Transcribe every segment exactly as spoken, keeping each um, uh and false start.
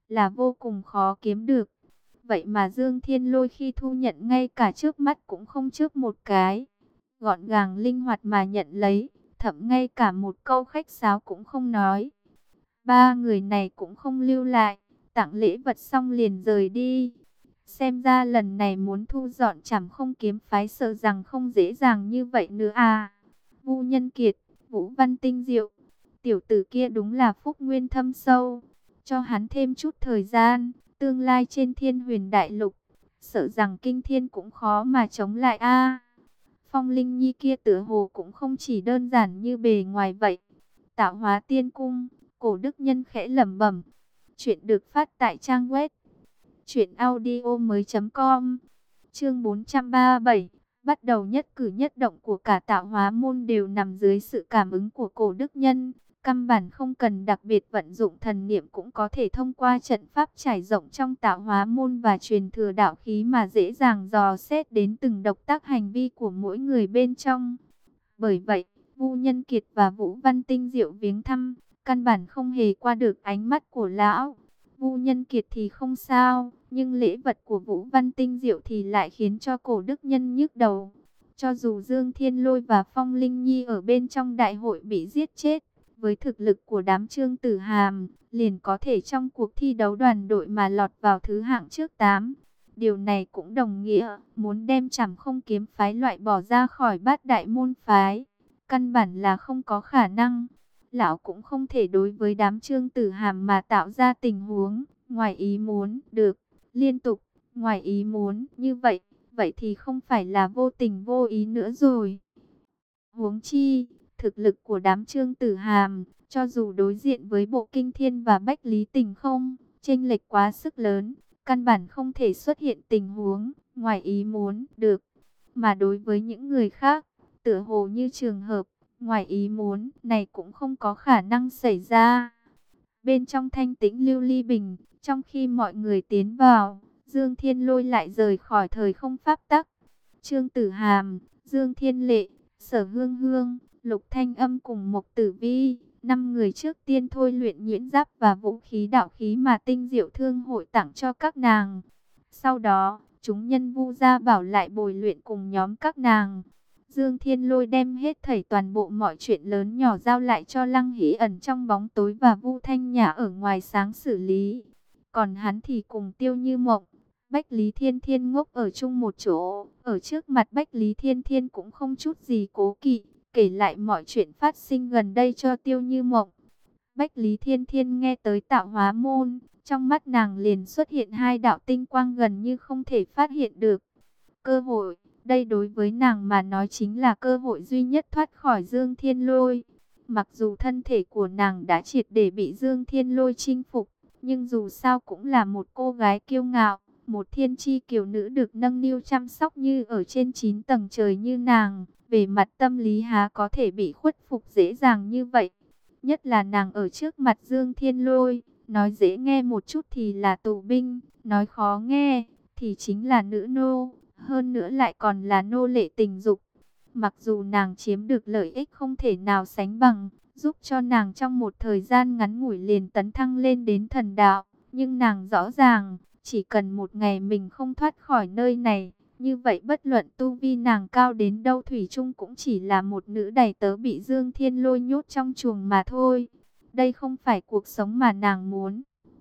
là vô cùng khó kiếm được. Vậy mà Dương Thiên Lôi khi thu nhận ngay cả trước mắt cũng không trước một cái, gọn gàng linh hoạt mà nhận lấy, thậm ngay cả một câu khách sáo cũng không nói. Ba người này cũng không lưu lại, tặng lễ vật xong liền rời đi. Xem ra lần này muốn thu dọn Trảm Không Kiếm phái sợ rằng không dễ dàng như vậy nữa à. Vu Nhân Kiệt, Vũ Văn tinh diệu, tiểu tử kia đúng là phúc nguyên thâm sâu. Cho hắn thêm chút thời gian, tương lai trên Thiên Huyền Đại Lục, sợ rằng kinh thiên cũng khó mà chống lại a. Phong Linh Nhi kia tựa hồ cũng không chỉ đơn giản như bề ngoài vậy. Tạo Hóa Tiên Cung, Cổ Đức Nhân khẽ lẩm bẩm. Chuyện được phát tại trang web truyện audio mới.com. Chương bốn trăm ba mươi bảy. Bắt đầu nhất cử nhất động của cả Tạo Hóa môn đều nằm dưới sự cảm ứng của Cổ Đức Nhân. Căn bản không cần đặc biệt vận dụng thần niệm cũng có thể thông qua trận pháp trải rộng trong Tạo Hóa môn và truyền thừa đạo khí mà dễ dàng dò xét đến từng động tác hành vi của mỗi người bên trong. Bởi vậy, Vu Nhân Kiệt và Vũ Văn tinh diệu viếng thăm, căn bản không hề qua được ánh mắt của lão. Vu Nhân Kiệt thì không sao, nhưng lễ vật của Vũ Văn tinh diệu thì lại khiến cho Cổ Đức Nhân nhức đầu. Cho dù Dương Thiên Lôi và Phong Linh Nhi ở bên trong đại hội bị giết chết, với thực lực của đám Trương Tử Hàm, liền có thể trong cuộc thi đấu đoàn đội mà lọt vào thứ hạng trước tám. Điều này cũng đồng nghĩa muốn đem Trảm Không Kiếm phái loại bỏ ra khỏi bát đại môn phái, căn bản là không có khả năng. Lão cũng không thể đối với đám Trương Tử Hàm mà tạo ra tình huống ngoài ý muốn được. Liên tục ngoài ý muốn như vậy, vậy thì không phải là vô tình vô ý nữa rồi. Huống chi, thực lực của đám Trương Tử Hàm, cho dù đối diện với Bộ Kinh Thiên và Bách Lý Tình không, chênh lệch quá sức lớn, căn bản không thể xuất hiện tình huống ngoài ý muốn được. Mà đối với những người khác, tựa hồ như trường hợp ngoài ý muốn này cũng không có khả năng xảy ra. Bên trong thanh tĩnh lưu ly bình, trong khi mọi người tiến vào, Dương Thiên Lôi lại rời khỏi thời không pháp tắc. Trương Tử Hàm, Dương Thiên Lệ, Sở Hương Hương, Lục Thanh Âm cùng Mộc Tử Vi, năm người trước tiên thôi luyện nhuyễn giáp và vũ khí đạo khí mà Tinh Diệu Thương hội tặng cho các nàng. Sau đó, chúng nhân Vu gia bảo lại bồi luyện cùng nhóm các nàng. Dương Thiên Lôi đem hết thảy toàn bộ mọi chuyện lớn nhỏ giao lại cho Lăng Hỷ ẩn trong bóng tối và Vu Thanh Nhã ở ngoài sáng xử lý. Còn hắn thì cùng Tiêu Như Mộng, Bách Lý Thiên Thiên ngốc ở chung một chỗ. Ở trước mặt Bách Lý Thiên Thiên cũng không chút gì cố kỵ, kể lại mọi chuyện phát sinh gần đây cho Tiêu Như Mộng. Bách Lý Thiên Thiên nghe tới Tạo Hóa môn, trong mắt nàng liền xuất hiện hai đạo tinh quang gần như không thể phát hiện được. Cơ hội, đây đối với nàng mà nói chính là cơ hội duy nhất thoát khỏi Dương Thiên Lôi. Mặc dù thân thể của nàng đã triệt để bị Dương Thiên Lôi chinh phục, nhưng dù sao cũng là một cô gái kiêu ngạo, một thiên chi kiều nữ được nâng niu chăm sóc như ở trên chín tầng trời như nàng. Về mặt tâm lý há có thể bị khuất phục dễ dàng như vậy. Nhất là nàng ở trước mặt Dương Thiên Lôi, nói dễ nghe một chút thì là tù binh, nói khó nghe thì chính là nữ nô, hơn nữa lại còn là nô lệ tình dục. Mặc dù nàng chiếm được lợi ích không thể nào sánh bằng, giúp cho nàng trong một thời gian ngắn ngủi liền tấn thăng lên đến thần đạo, nhưng nàng rõ ràng, chỉ cần một ngày mình không thoát khỏi nơi này, như vậy bất luận tu vi nàng cao đến đâu thủy chung cũng chỉ là một nữ đầy tớ bị Dương Thiên Lôi nhốt trong chuồng mà thôi. Đây không phải cuộc sống mà nàng muốn.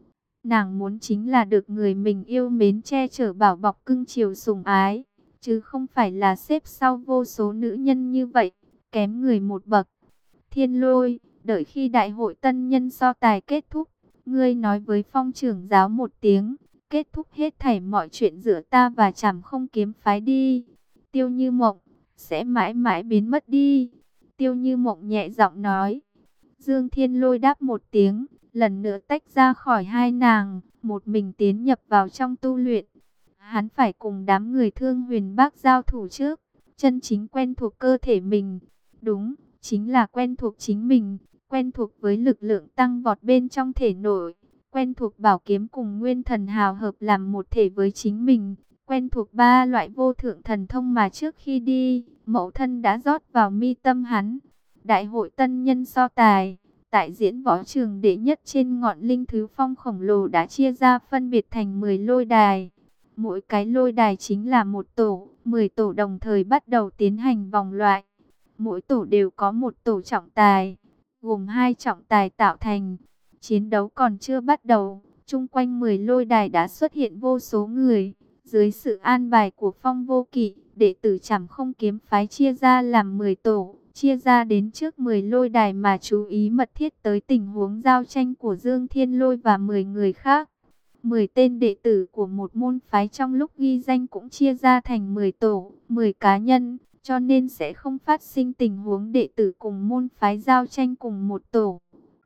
Nàng muốn chính là được người mình yêu mến che chở bảo bọc cưng chiều sủng ái, chứ không phải là xếp sau vô số nữ nhân như vậy, kém người một bậc. Thiên Lôi, đợi khi đại hội tân nhân so tài kết thúc, ngươi nói với Phong trưởng giáo một tiếng, kết thúc hết thảy mọi chuyện giữa ta và Trảm Không Kiếm phái đi. Tiêu Như Mộng sẽ mãi mãi biến mất đi. Tiêu Như Mộng nhẹ giọng nói. Dương Thiên Lôi đáp một tiếng, lần nữa tách ra khỏi hai nàng, một mình tiến nhập vào trong tu luyện. Hắn phải cùng đám người Thương Huyền Bác giao thủ trước, chân chính quen thuộc cơ thể mình. Đúng, chính là quen thuộc chính mình, quen thuộc với lực lượng tăng vọt bên trong thể nội, quen thuộc bảo kiếm cùng nguyên thần hào hợp làm một thể với chính mình, quen thuộc ba loại vô thượng thần thông mà trước khi đi, mẫu thân đã rót vào mi tâm hắn. Đại hội tân nhân so tài, tại diễn võ trường đệ nhất trên ngọn linh thứ phong khổng lồ đã chia ra phân biệt thành mười lôi đài. Mỗi cái lôi đài chính là một tổ, mười tổ đồng thời bắt đầu tiến hành vòng loại. Mỗi tổ đều có một tổ trọng tài, gồm hai trọng tài tạo thành. Chiến đấu còn chưa bắt đầu, chung quanh mười lôi đài đã xuất hiện vô số người. Dưới sự an bài của Phong Vô Kỵ, đệ tử Trảm Không Kiếm phái chia ra làm mười tổ, chia ra đến trước mười lôi đài mà chú ý mật thiết tới tình huống giao tranh của Dương Thiên Lôi và mười người khác. mười tên đệ tử của một môn phái trong lúc ghi danh cũng chia ra thành mười tổ, mười cá nhân, cho nên sẽ không phát sinh tình huống đệ tử cùng môn phái giao tranh cùng một tổ.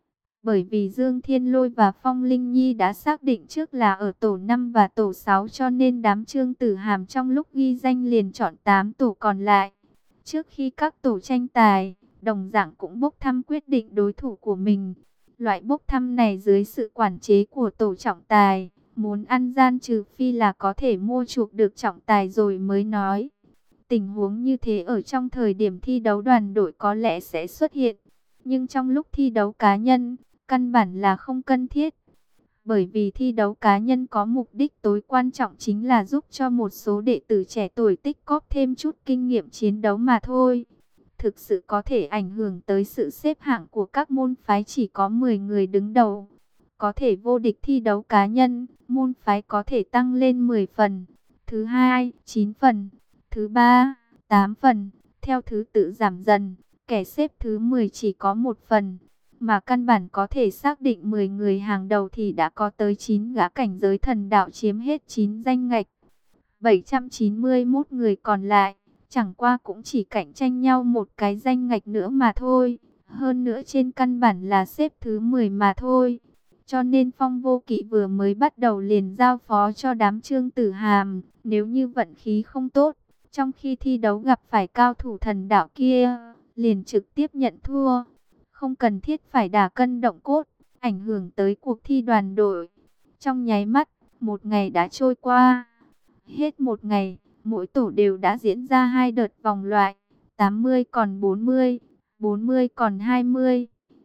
Bởi vì Dương Thiên Lôi và Phong Linh Nhi đã xác định trước là ở tổ năm và tổ sáu, cho nên đám Trương Tử Hàm trong lúc ghi danh liền chọn tám tổ còn lại. Trước khi các tổ tranh tài, đồng dạng cũng bốc thăm quyết định đối thủ của mình. Loại bốc thăm này dưới sự quản chế của tổ trọng tài, muốn ăn gian trừ phi là có thể mua chuộc được trọng tài rồi mới nói. Tình huống như thế ở trong thời điểm thi đấu đoàn đội có lẽ sẽ xuất hiện, nhưng trong lúc thi đấu cá nhân, căn bản là không cần thiết. Bởi vì thi đấu cá nhân có mục đích tối quan trọng chính là giúp cho một số đệ tử trẻ tuổi tích cóp thêm chút kinh nghiệm chiến đấu mà thôi. Thực sự có thể ảnh hưởng tới sự xếp hạng của các môn phái chỉ có mười người đứng đầu. Có thể vô địch thi đấu cá nhân, môn phái có thể tăng lên mười phần. Thứ hai, chín phần. Thứ ba, tám phần. Theo thứ tự giảm dần, kẻ xếp thứ mười chỉ có một phần. Mà căn bản có thể xác định mười người hàng đầu thì đã có tới chín gã cảnh giới thần đạo chiếm hết chín danh ngạch. bảy trăm chín mươi mốt người còn lại, chẳng qua cũng chỉ cạnh tranh nhau một cái danh ngạch nữa mà thôi. Hơn nữa trên căn bản là xếp thứ mười mà thôi. Cho nên Phong Vô Kỵ vừa mới bắt đầu liền giao phó cho đám Trương Tử Hàm. Nếu như vận khí không tốt, trong khi thi đấu gặp phải cao thủ thần đạo kia, liền trực tiếp nhận thua. Không cần thiết phải đả cân động cốt, ảnh hưởng tới cuộc thi đoàn đội. Trong nháy mắt, một ngày đã trôi qua. Hết một ngày, mỗi tổ đều đã diễn ra hai đợt vòng loại. tám mươi còn bốn mươi, bốn mươi còn hai mươi.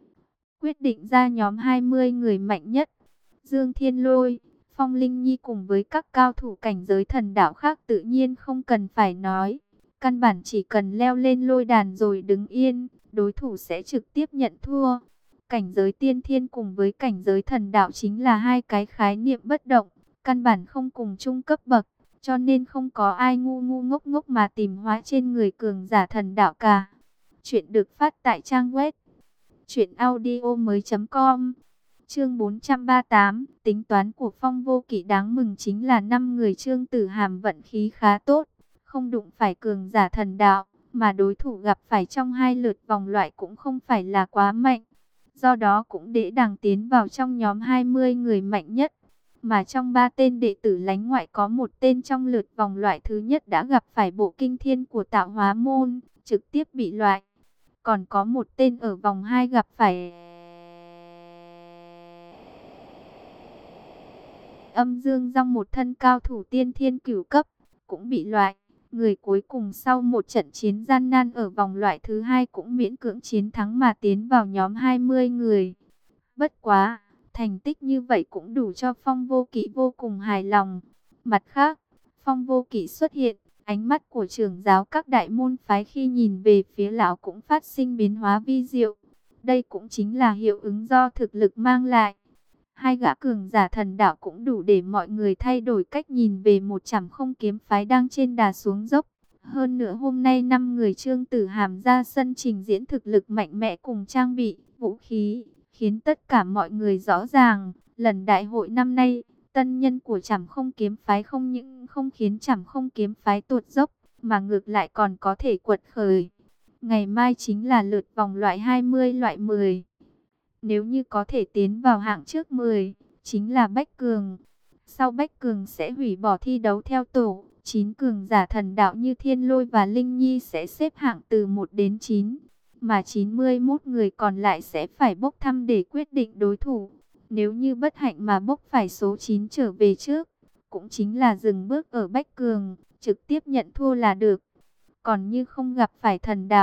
Quyết định ra nhóm hai mươi người mạnh nhất. Dương Thiên Lôi, Phong Linh Nhi cùng với các cao thủ cảnh giới thần đạo khác tự nhiên không cần phải nói. Căn bản chỉ cần leo lên lôi đàn rồi đứng yên, đối thủ sẽ trực tiếp nhận thua. Cảnh giới tiên thiên cùng với cảnh giới thần đạo chính là hai cái khái niệm bất động, căn bản không cùng chung cấp bậc, cho nên không có ai ngu ngu ngốc ngốc mà tìm hóa trên người cường giả thần đạo cả. Chuyện được phát tại trang web truyện audio mới chấm com. Chương bốn trăm ba mươi tám, tính toán của Phong Vô Kỵ đáng mừng chính là năm người Trương Tử Hàm vận khí khá tốt, không đụng phải cường giả thần đạo, mà đối thủ gặp phải trong hai lượt vòng loại cũng không phải là quá mạnh. Do đó cũng dễ dàng tiến vào trong nhóm hai mươi người mạnh nhất. Mà trong ba tên đệ tử lánh ngoại có một tên trong lượt vòng loại thứ nhất đã gặp phải bộ kinh thiên của Tạo Hóa Môn, trực tiếp bị loại. Còn có một tên ở vòng hai gặp phải Âm Dương Dong, một thân cao thủ tiên thiên cửu cấp, cũng bị loại. Người cuối cùng sau một trận chiến gian nan ở vòng loại thứ hai cũng miễn cưỡng chiến thắng mà tiến vào nhóm hai mươi người. Bất quá, thành tích như vậy cũng đủ cho Phong Vô Kỵ vô cùng hài lòng. Mặt khác, Phong Vô Kỵ xuất hiện, ánh mắt của trưởng giáo các đại môn phái khi nhìn về phía lão cũng phát sinh biến hóa vi diệu. Đây cũng chính là hiệu ứng do thực lực mang lại. Hai gã cường giả thần đạo cũng đủ để mọi người thay đổi cách nhìn về một Trảm Không Kiếm phái đang trên đà xuống dốc. Hơn nữa hôm nay năm người Trương Tử Hàm ra sân trình diễn thực lực mạnh mẽ cùng trang bị, vũ khí, khiến tất cả mọi người rõ ràng, lần đại hội năm nay, tân nhân của Trảm Không Kiếm phái không những không khiến Trảm Không Kiếm phái tuột dốc, mà ngược lại còn có thể quật khởi. Ngày mai chính là lượt vòng loại hai mươi loại mười. Nếu như có thể tiến vào hạng trước mười, chính là Bách Cường. Sau Bách Cường sẽ hủy bỏ thi đấu theo tổ, chín cường giả thần đạo như Thiên Lôi và Linh Nhi sẽ xếp hạng từ một đến chín. Mà chín mươi mốt người còn lại sẽ phải bốc thăm để quyết định đối thủ. Nếu như bất hạnh mà bốc phải số chín trở về trước, cũng chính là dừng bước ở Bách Cường, trực tiếp nhận thua là được. Còn như không gặp phải thần đạo,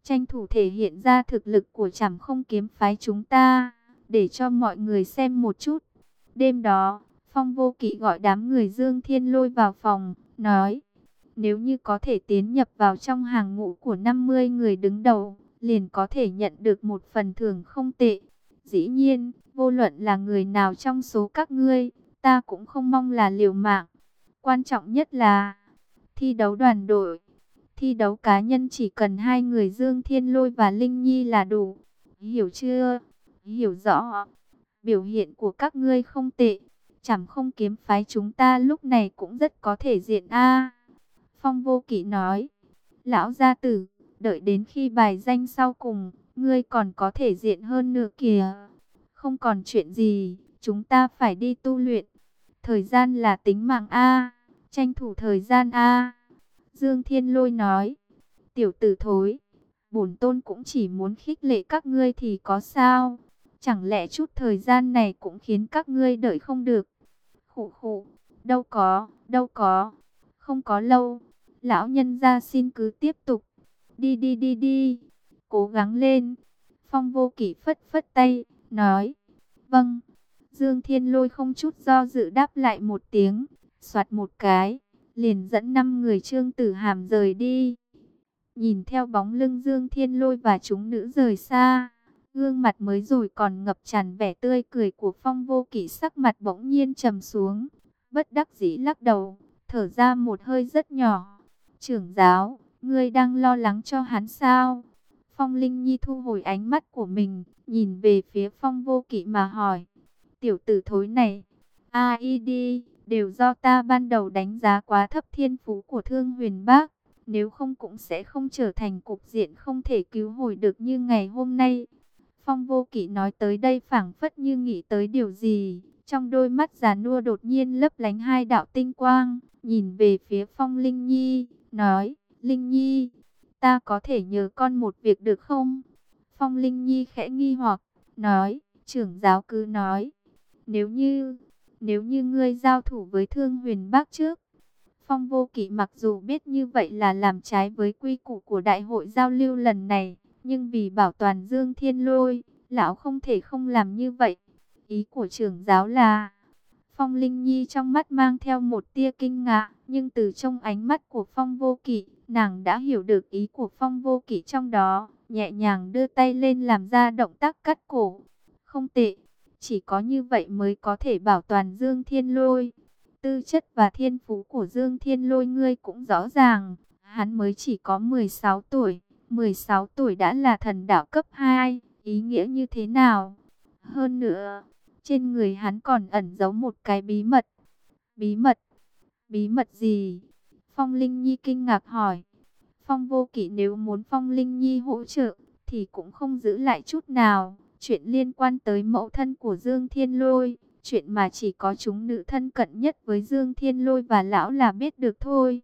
tranh thủ thể hiện ra thực lực của Trảm Không kiếm phái chúng ta, để cho mọi người xem một chút. Đêm đó, Phong Vô Kỵ gọi đám người Dương Thiên Lôi vào phòng, nói, nếu như có thể tiến nhập vào trong hàng ngũ của năm mươi người đứng đầu, liền có thể nhận được một phần thưởng không tệ. Dĩ nhiên, vô luận là người nào trong số các ngươi, ta cũng không mong là liều mạng. Quan trọng nhất là thi đấu đoàn đội. Thi đấu cá nhân chỉ cần hai người Dương Thiên Lôi và Linh Nhi là đủ. Hiểu chưa? Hiểu rõ. Biểu hiện của các ngươi không tệ. Trảm Không kiếm phái chúng ta lúc này cũng rất có thể diện a. Phong Vô Kỵ nói, lão gia tử, đợi đến khi bài danh sau cùng, ngươi còn có thể diện hơn nữa kìa. Không còn chuyện gì, chúng ta phải đi tu luyện. Thời gian là tính mạng a, tranh thủ thời gian a. Dương Thiên Lôi nói, tiểu tử thối, bổn tôn cũng chỉ muốn khích lệ các ngươi thì có sao? Chẳng lẽ chút thời gian này cũng khiến các ngươi đợi không được? Khụ khụ, đâu có, đâu có, không có lâu. Lão nhân gia xin cứ tiếp tục. Đi đi đi đi, cố gắng lên. Phong Vô Kỵ phất phất tay, nói, vâng. Dương Thiên Lôi không chút do dự đáp lại một tiếng, soạt một cái, liền dẫn năm người Trương Tử Hàm rời đi. Nhìn theo bóng lưng Dương Thiên Lôi và chúng nữ rời xa, gương mặt mới rồi còn ngập tràn vẻ tươi cười của Phong Vô Kỵ sắc mặt bỗng nhiên trầm xuống, bất đắc dĩ lắc đầu, thở ra một hơi rất nhỏ. Trưởng giáo, ngươi đang lo lắng cho hắn sao? Phong Linh Nhi thu hồi ánh mắt của mình, nhìn về phía Phong Vô Kỵ mà hỏi. Tiểu tử thối này, a i đi, đều do ta ban đầu đánh giá quá thấp thiên phú của Thương Huyền Bác. Nếu không cũng sẽ không trở thành cục diện không thể cứu hồi được như ngày hôm nay. Phong Vô Kỵ nói tới đây phảng phất như nghĩ tới điều gì. Trong đôi mắt già nua đột nhiên lấp lánh hai đạo tinh quang, nhìn về phía Phong Linh Nhi, nói, Linh Nhi, ta có thể nhờ con một việc được không? Phong Linh Nhi khẽ nghi hoặc, nói, trưởng giáo cứ nói, nếu như, nếu như ngươi giao thủ với Thương Huyền Bác trước. Phong Vô Kỵ mặc dù biết như vậy là làm trái với quy củ của đại hội giao lưu lần này, nhưng vì bảo toàn Dương Thiên Lôi, lão không thể không làm như vậy. Ý của trưởng giáo là, Phong Linh Nhi trong mắt mang theo một tia kinh ngạc, nhưng từ trong ánh mắt của Phong Vô Kỵ, nàng đã hiểu được ý của Phong Vô Kỵ trong đó, nhẹ nhàng đưa tay lên làm ra động tác cắt cổ. Không tệ, chỉ có như vậy mới có thể bảo toàn Dương Thiên Lôi. Tư chất và thiên phú của Dương Thiên Lôi ngươi cũng rõ ràng, hắn mới chỉ có mười sáu tuổi, mười sáu tuổi đã là thần đạo cấp hai, ý nghĩa như thế nào? Hơn nữa, trên người hắn còn ẩn giấu một cái bí mật. Bí mật? Bí mật gì? Phong Linh Nhi kinh ngạc hỏi. Phong Vô Kỵ nếu muốn Phong Linh Nhi hỗ trợ, thì cũng không giữ lại chút nào. Chuyện liên quan tới mẫu thân của Dương Thiên Lôi, chuyện mà chỉ có chúng nữ thân cận nhất với Dương Thiên Lôi và lão là biết được thôi.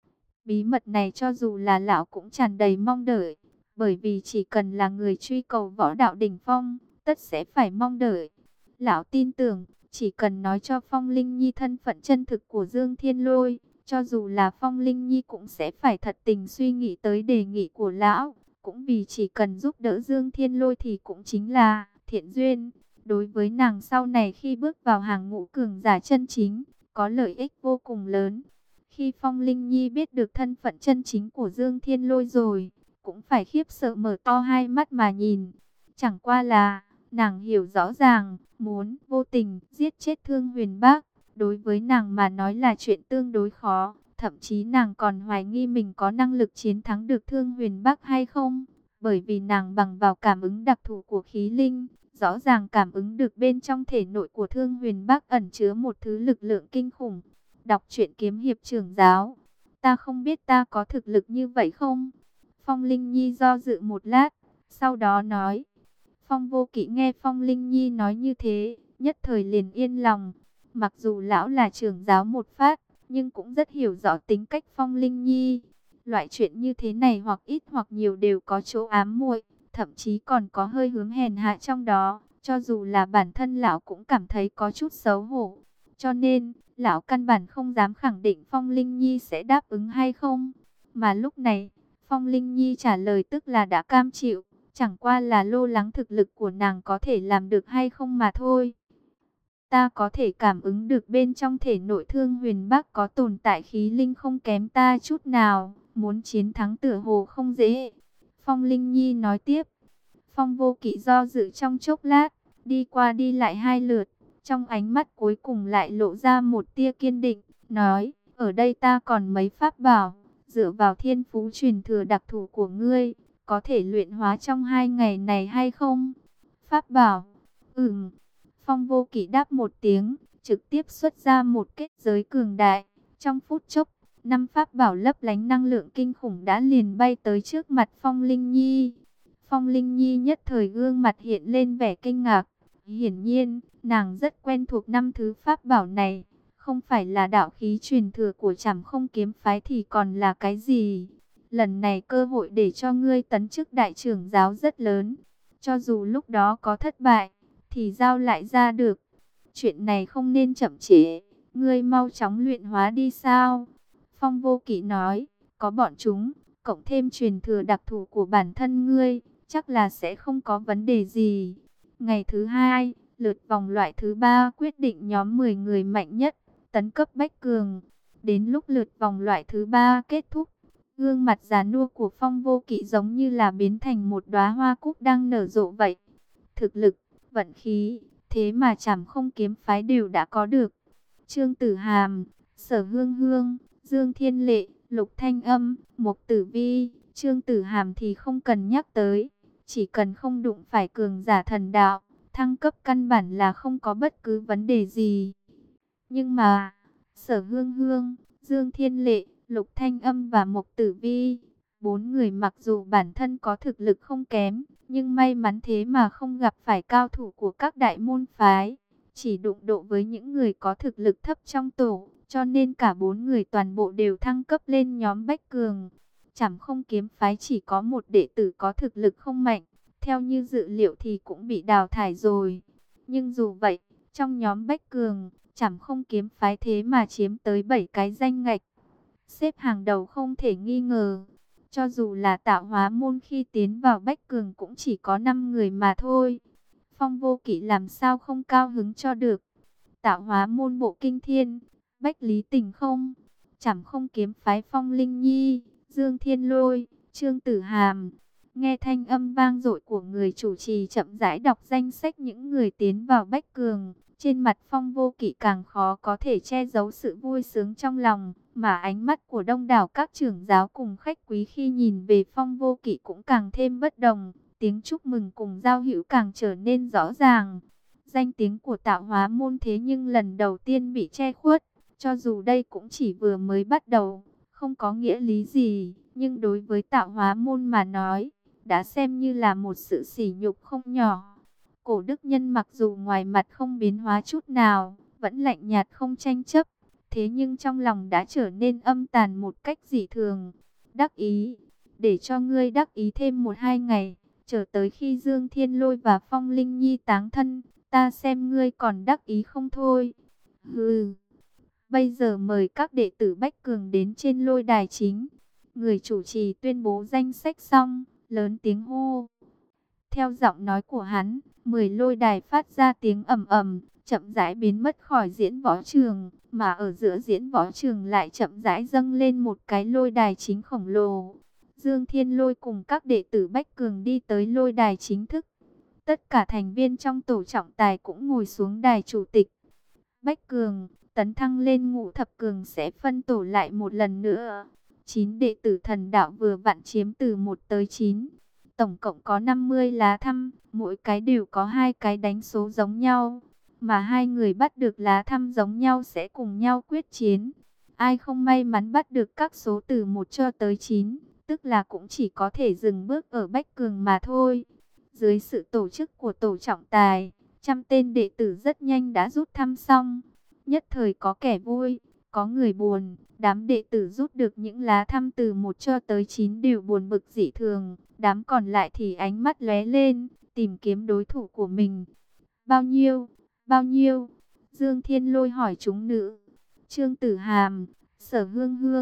Bí mật này cho dù là lão cũng tràn đầy mong đợi, bởi vì chỉ cần là người truy cầu võ đạo đỉnh phong, tất sẽ phải mong đợi. Lão tin tưởng, chỉ cần nói cho Phong Linh Nhi thân phận chân thực của Dương Thiên Lôi, cho dù là Phong Linh Nhi cũng sẽ phải thật tình suy nghĩ tới đề nghị của lão. Cũng vì chỉ cần giúp đỡ Dương Thiên Lôi thì cũng chính là thiện duyên. Đối với nàng sau này khi bước vào hàng ngũ cường giả chân chính, có lợi ích vô cùng lớn. Khi Phong Linh Nhi biết được thân phận chân chính của Dương Thiên Lôi rồi, cũng phải khiếp sợ mở to hai mắt mà nhìn. Chẳng qua là, nàng hiểu rõ ràng, muốn vô tình giết chết Thương Huyền Bác, đối với nàng mà nói là chuyện tương đối khó. Thậm chí nàng còn hoài nghi mình có năng lực chiến thắng được Thương Huyền Bác hay không. Bởi vì nàng bằng vào cảm ứng đặc thù của khí linh, rõ ràng cảm ứng được bên trong thể nội của Thương Huyền Bác ẩn chứa một thứ lực lượng kinh khủng. Đọc truyện kiếm hiệp trưởng giáo, ta không biết ta có thực lực như vậy không? Phong Linh Nhi do dự một lát, sau đó nói. Phong Vô Kỵ nghe Phong Linh Nhi nói như thế, nhất thời liền yên lòng. Mặc dù lão là trưởng giáo một phát, nhưng cũng rất hiểu rõ tính cách Phong Linh Nhi. Loại chuyện như thế này hoặc ít hoặc nhiều đều có chỗ ám muội, thậm chí còn có hơi hướng hèn hạ trong đó. Cho dù là bản thân lão cũng cảm thấy có chút xấu hổ. Cho nên, lão căn bản không dám khẳng định Phong Linh Nhi sẽ đáp ứng hay không. Mà lúc này, Phong Linh Nhi trả lời tức là đã cam chịu, chẳng qua là lo lắng thực lực của nàng có thể làm được hay không mà thôi. Ta có thể cảm ứng được bên trong thể nội Thương Huyền Bắc có tồn tại khí linh không kém ta chút nào, muốn chiến thắng tựa hồ không dễ. Phong Linh Nhi nói tiếp. Phong Vô Kỵ do dự trong chốc lát, đi qua đi lại hai lượt, trong ánh mắt cuối cùng lại lộ ra một tia kiên định, nói, ở đây ta còn mấy pháp bảo, dựa vào thiên phú truyền thừa đặc thù của ngươi, có thể luyện hóa trong hai ngày này hay không? Pháp bảo, ừm. Phong Vô Kỵ đáp một tiếng, trực tiếp xuất ra một kết giới cường đại. Trong phút chốc, năm pháp bảo lấp lánh năng lượng kinh khủng đã liền bay tới trước mặt Phong Linh Nhi. Phong Linh Nhi nhất thời gương mặt hiện lên vẻ kinh ngạc. Hiển nhiên, nàng rất quen thuộc năm thứ pháp bảo này. Không phải là đạo khí truyền thừa của Trảm Không Kiếm phái thì còn là cái gì? Lần này cơ hội để cho ngươi tấn chức đại trưởng giáo rất lớn. Cho dù lúc đó có thất bại, thì giao lại ra được. Chuyện này không nên chậm trễ, ngươi mau chóng luyện hóa đi sao? Phong Vô Kỵ nói, có bọn chúng, cộng thêm truyền thừa đặc thù của bản thân ngươi, chắc là sẽ không có vấn đề gì. Ngày thứ hai, lượt vòng loại thứ ba quyết định nhóm mười người mạnh nhất, tấn cấp Bách Cường. Đến lúc lượt vòng loại thứ ba kết thúc, gương mặt già nua của Phong Vô Kỵ giống như là biến thành một đóa hoa cúc đang nở rộ vậy. Thực lực, vận khí, thế mà Trảm Không Kiếm phái đều đã có được. Trương Tử Hàm, Sở Hương Hương, Dương Thiên Lệ, Lục Thanh Âm, Mộc Tử Vi, Trương Tử Hàm thì không cần nhắc tới, chỉ cần không đụng phải cường giả thần đạo, thăng cấp căn bản là không có bất cứ vấn đề gì. Nhưng mà, Sở Hương Hương, Dương Thiên Lệ, Lục Thanh Âm và Mộc Tử Vi, bốn người mặc dù bản thân có thực lực không kém, nhưng may mắn thế mà không gặp phải cao thủ của các đại môn phái, chỉ đụng độ với những người có thực lực thấp trong tổ, cho nên cả bốn người toàn bộ đều thăng cấp lên nhóm Bách Cường. Trảm Không Kiếm phái chỉ có một đệ tử có thực lực không mạnh, theo như dự liệu thì cũng bị đào thải rồi. Nhưng dù vậy, trong nhóm Bách Cường, Trảm Không Kiếm phái thế mà chiếm tới bảy cái danh ngạch, xếp hàng đầu không thể nghi ngờ. Cho dù là Tạo Hóa môn khi tiến vào Bách Cường cũng chỉ có năm người mà thôi. Phong Vô Kỵ làm sao không cao hứng cho được. Tạo Hóa môn Bộ Kinh Thiên, Bách Lý Tình không, Trảm Không Kiếm phái Phong Linh Nhi, Dương Thiên Lôi, Trương Tử Hàm. Nghe thanh âm vang dội của người chủ trì chậm rãi đọc danh sách những người tiến vào Bách Cường, trên mặt Phong Vô Kỵ càng khó có thể che giấu sự vui sướng trong lòng, mà ánh mắt của đông đảo các trưởng giáo cùng khách quý khi nhìn về Phong Vô Kỵ cũng càng thêm bất đồng, tiếng chúc mừng cùng giao hữu càng trở nên rõ ràng. Danh tiếng của Tạo Hóa môn thế nhưng lần đầu tiên bị che khuất, cho dù đây cũng chỉ vừa mới bắt đầu, không có nghĩa lý gì, nhưng đối với Tạo Hóa môn mà nói, đã xem như là một sự sỉ nhục không nhỏ. Cổ đức nhân mặc dù ngoài mặt không biến hóa chút nào, vẫn lạnh nhạt không tranh chấp, thế nhưng trong lòng đã trở nên âm tàn một cách dị thường. Đắc ý, để cho ngươi đắc ý thêm một hai ngày, chờ tới khi Dương Thiên Lôi và Phong Linh Nhi táng thân, ta xem ngươi còn đắc ý không thôi. Hừ, bây giờ mời các đệ tử Bách Cường đến trên lôi đài chính. Người chủ trì tuyên bố danh sách xong, lớn tiếng hô. Theo giọng nói của hắn, mười lôi đài phát ra tiếng ầm ầm, chậm rãi biến mất khỏi diễn võ trường, mà ở giữa diễn võ trường lại chậm rãi dâng lên một cái lôi đài chính khổng lồ. Dương Thiên Lôi cùng các đệ tử Bách Cường đi tới lôi đài chính thức. Tất cả thành viên trong tổ trọng tài cũng ngồi xuống đài chủ tịch. Bách Cường, tấn thăng lên ngũ thập cường sẽ phân tổ lại một lần nữa. Chín đệ tử thần đạo vừa vặn chiếm từ một tới chín. Tổng cộng có năm mươi lá thăm, mỗi cái đều có hai cái đánh số giống nhau. Mà hai người bắt được lá thăm giống nhau sẽ cùng nhau quyết chiến. Ai không may mắn bắt được các số từ một cho tới chín, tức là cũng chỉ có thể dừng bước ở Bách Cường mà thôi. Dưới sự tổ chức của tổ trọng tài, trăm tên đệ tử rất nhanh đã rút thăm xong. Nhất thời có kẻ vui, có người buồn. Đám đệ tử rút được những lá thăm từ một cho tới chín đều buồn bực dị thường. Đám còn lại thì ánh mắt lóe lên, tìm kiếm đối thủ của mình. Bao nhiêu? Bao nhiêu? Dương Thiên Lôi hỏi chúng nữ. Trương Tử Hàm, Sở Hương Hương,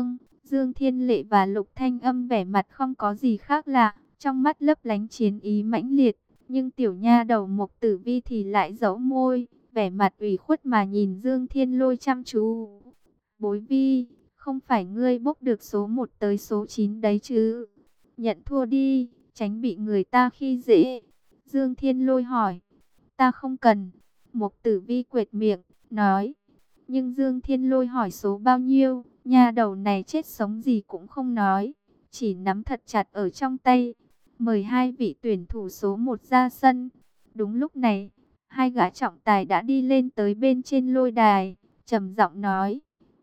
Dương Thiên Lệ và Lục Thanh Âm vẻ mặt không có gì khác lạ, trong mắt lấp lánh chiến ý mãnh liệt, nhưng tiểu nha đầu Mộc Tử Vi thì lại giấu môi, vẻ mặt ủy khuất mà nhìn Dương Thiên Lôi chăm chú. Bối Vi, không phải ngươi bốc được số một tới số chín đấy chứ? Nhận thua đi, tránh bị người ta khi dễ. Dương Thiên Lôi hỏi. Ta không cần. Mộc Tử Vi quệt miệng, nói. Nhưng Dương Thiên Lôi hỏi số bao nhiêu, nha đầu này chết sống gì cũng không nói, chỉ nắm thật chặt ở trong tay. Mời hai vị tuyển thủ số một ra sân. Đúng lúc này, hai gã trọng tài đã đi lên tới bên trên lôi đài, trầm giọng nói.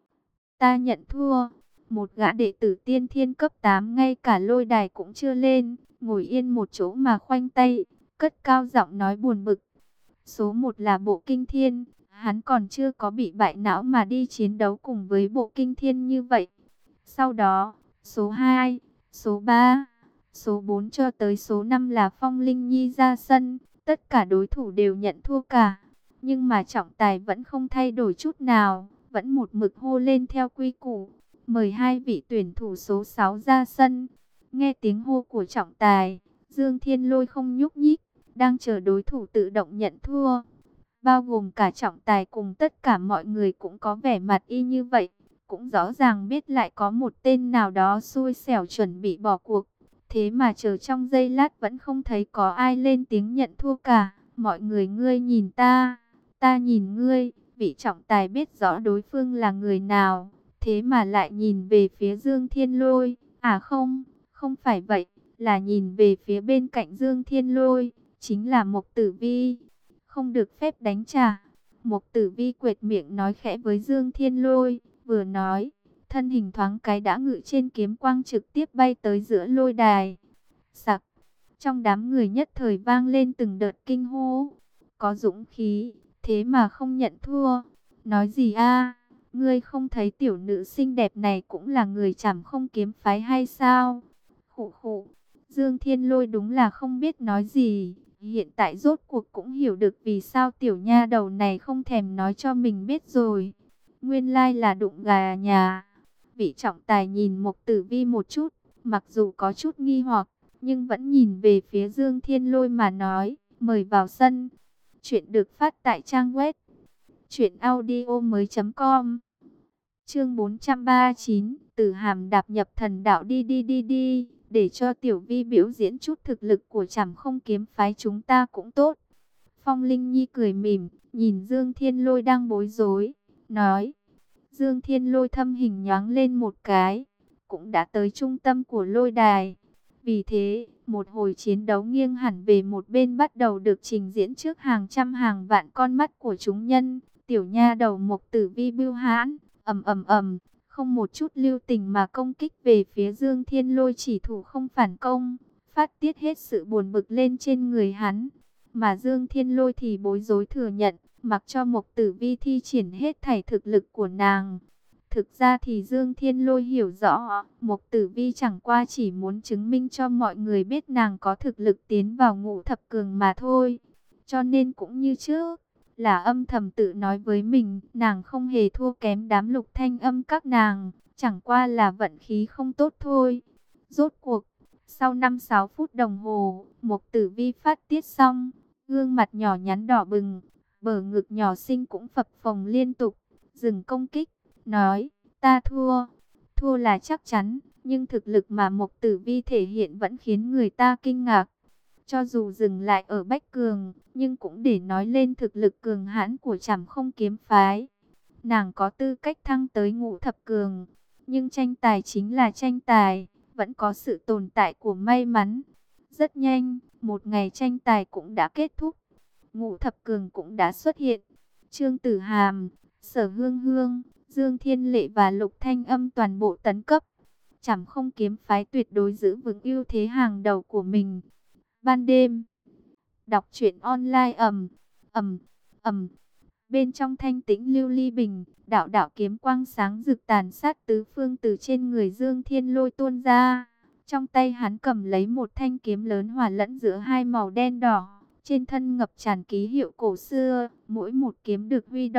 Ta nhận thua. Một gã đệ tử tiên thiên cấp tám ngay cả lôi đài cũng chưa lên, ngồi yên một chỗ mà khoanh tay, cất cao giọng nói buồn bực. Số một là Bộ Kinh Thiên, hắn còn chưa có bị bại não mà đi chiến đấu cùng với Bộ Kinh Thiên như vậy. Sau đó, số hai, số ba, số bốn cho tới số năm là Phong Linh Nhi ra sân, tất cả đối thủ đều nhận thua cả. Nhưng mà trọng tài vẫn không thay đổi chút nào, vẫn một mực hô lên theo quy củ. Mời hai vị tuyển thủ số sáu ra sân. Nghe tiếng hô của trọng tài, Dương Thiên Lôi không nhúc nhích, đang chờ đối thủ tự động nhận thua. Bao gồm cả trọng tài cùng tất cả mọi người cũng có vẻ mặt y như vậy. Cũng rõ ràng biết lại có một tên nào đó xui xẻo chuẩn bị bỏ cuộc. Thế mà chờ trong giây lát vẫn không thấy có ai lên tiếng nhận thua cả. Mọi người ngươi nhìn ta, ta nhìn ngươi. Vị trọng tài biết rõ đối phương là người nào, thế mà lại nhìn về phía Dương Thiên Lôi. À không, không phải vậy, là nhìn về phía bên cạnh Dương Thiên Lôi, chính là Mộc Tử Vi. Không được phép đánh trả. Mộc Tử Vi quệt miệng nói khẽ với Dương Thiên Lôi, vừa nói, thân hình thoáng cái đã ngự trên kiếm quang trực tiếp bay tới giữa lôi đài. Sặc, trong đám người nhất thời vang lên từng đợt kinh hô. Có dũng khí, thế mà không nhận thua. Nói gì a? Ngươi không thấy tiểu nữ xinh đẹp này cũng là người Trảm Không kiếm phái hay sao? Khụ khụ, Dương Thiên Lôi đúng là không biết nói gì. Hiện tại rốt cuộc cũng hiểu được vì sao tiểu nha đầu này không thèm nói cho mình biết rồi. Nguyên lai là đụng gà nhà. Vị trọng tài nhìn Mộc Tử Vi một chút, mặc dù có chút nghi hoặc, nhưng vẫn nhìn về phía Dương Thiên Lôi mà nói, mời vào sân. Chuyện được phát tại trang web truyện audio mới chấm com. Chương bốn trăm ba mươi chín, Tử Hàm đạp nhập thần đạo đi đi đi đi, để cho Tiểu Vi biểu diễn chút thực lực của Trảm Không kiếm phái chúng ta cũng tốt. Phong Linh Nhi cười mỉm, nhìn Dương Thiên Lôi đang bối rối, nói. Dương Thiên Lôi thâm hình nhoáng lên một cái, cũng đã tới trung tâm của lôi đài. Vì thế, một hồi chiến đấu nghiêng hẳn về một bên bắt đầu được trình diễn trước hàng trăm hàng vạn con mắt của chúng nhân. Tiểu nha đầu Mộc Tử Vi bưu hãn, ầm ầm ầm, không một chút lưu tình mà công kích về phía Dương Thiên Lôi, chỉ thủ không phản công, phát tiết hết sự buồn bực lên trên người hắn. Mà Dương Thiên Lôi thì bối rối thừa nhận, mặc cho Mộc Tử Vi thi triển hết thảy thực lực của nàng. Thực ra thì Dương Thiên Lôi hiểu rõ, Mộc Tử Vi chẳng qua chỉ muốn chứng minh cho mọi người biết nàng có thực lực tiến vào ngũ thập cường mà thôi. Cho nên cũng như trước, là âm thầm tự nói với mình, nàng không hề thua kém đám Lục Thanh Âm các nàng, chẳng qua là vận khí không tốt thôi. Rốt cuộc, sau năm sáu phút đồng hồ, Mộc Tử Vi phát tiết xong, gương mặt nhỏ nhắn đỏ bừng, bờ ngực nhỏ xinh cũng phập phồng liên tục, dừng công kích, nói, ta thua, thua là chắc chắn, nhưng thực lực mà Mộc Tử Vi thể hiện vẫn khiến người ta kinh ngạc. Cho dù dừng lại ở Bách Cường, nhưng cũng để nói lên thực lực cường hãn của Trảm Không kiếm phái. Nàng có tư cách thăng tới ngũ thập cường, nhưng tranh tài chính là tranh tài, vẫn có sự tồn tại của may mắn. Rất nhanh, một ngày tranh tài cũng đã kết thúc, ngũ thập cường cũng đã xuất hiện. Trương Tử Hàm, Sở Hương Hương, Dương Thiên Lệ và Lục Thanh Âm toàn bộ tấn cấp. Trảm Không kiếm phái tuyệt đối giữ vững ưu thế hàng đầu của mình. Ban đêm, đọc truyện online ầm ầm ầm. Bên trong thanh tĩnh lưu ly bình, đạo đạo kiếm quang sáng rực tàn sát tứ phương từ trên người Dương Thiên Lôi tuôn ra. Trong tay hắn cầm lấy một thanh kiếm lớn hòa lẫn giữa hai màu đen đỏ, trên thân ngập tràn ký hiệu cổ xưa, mỗi một kiếm được huy động,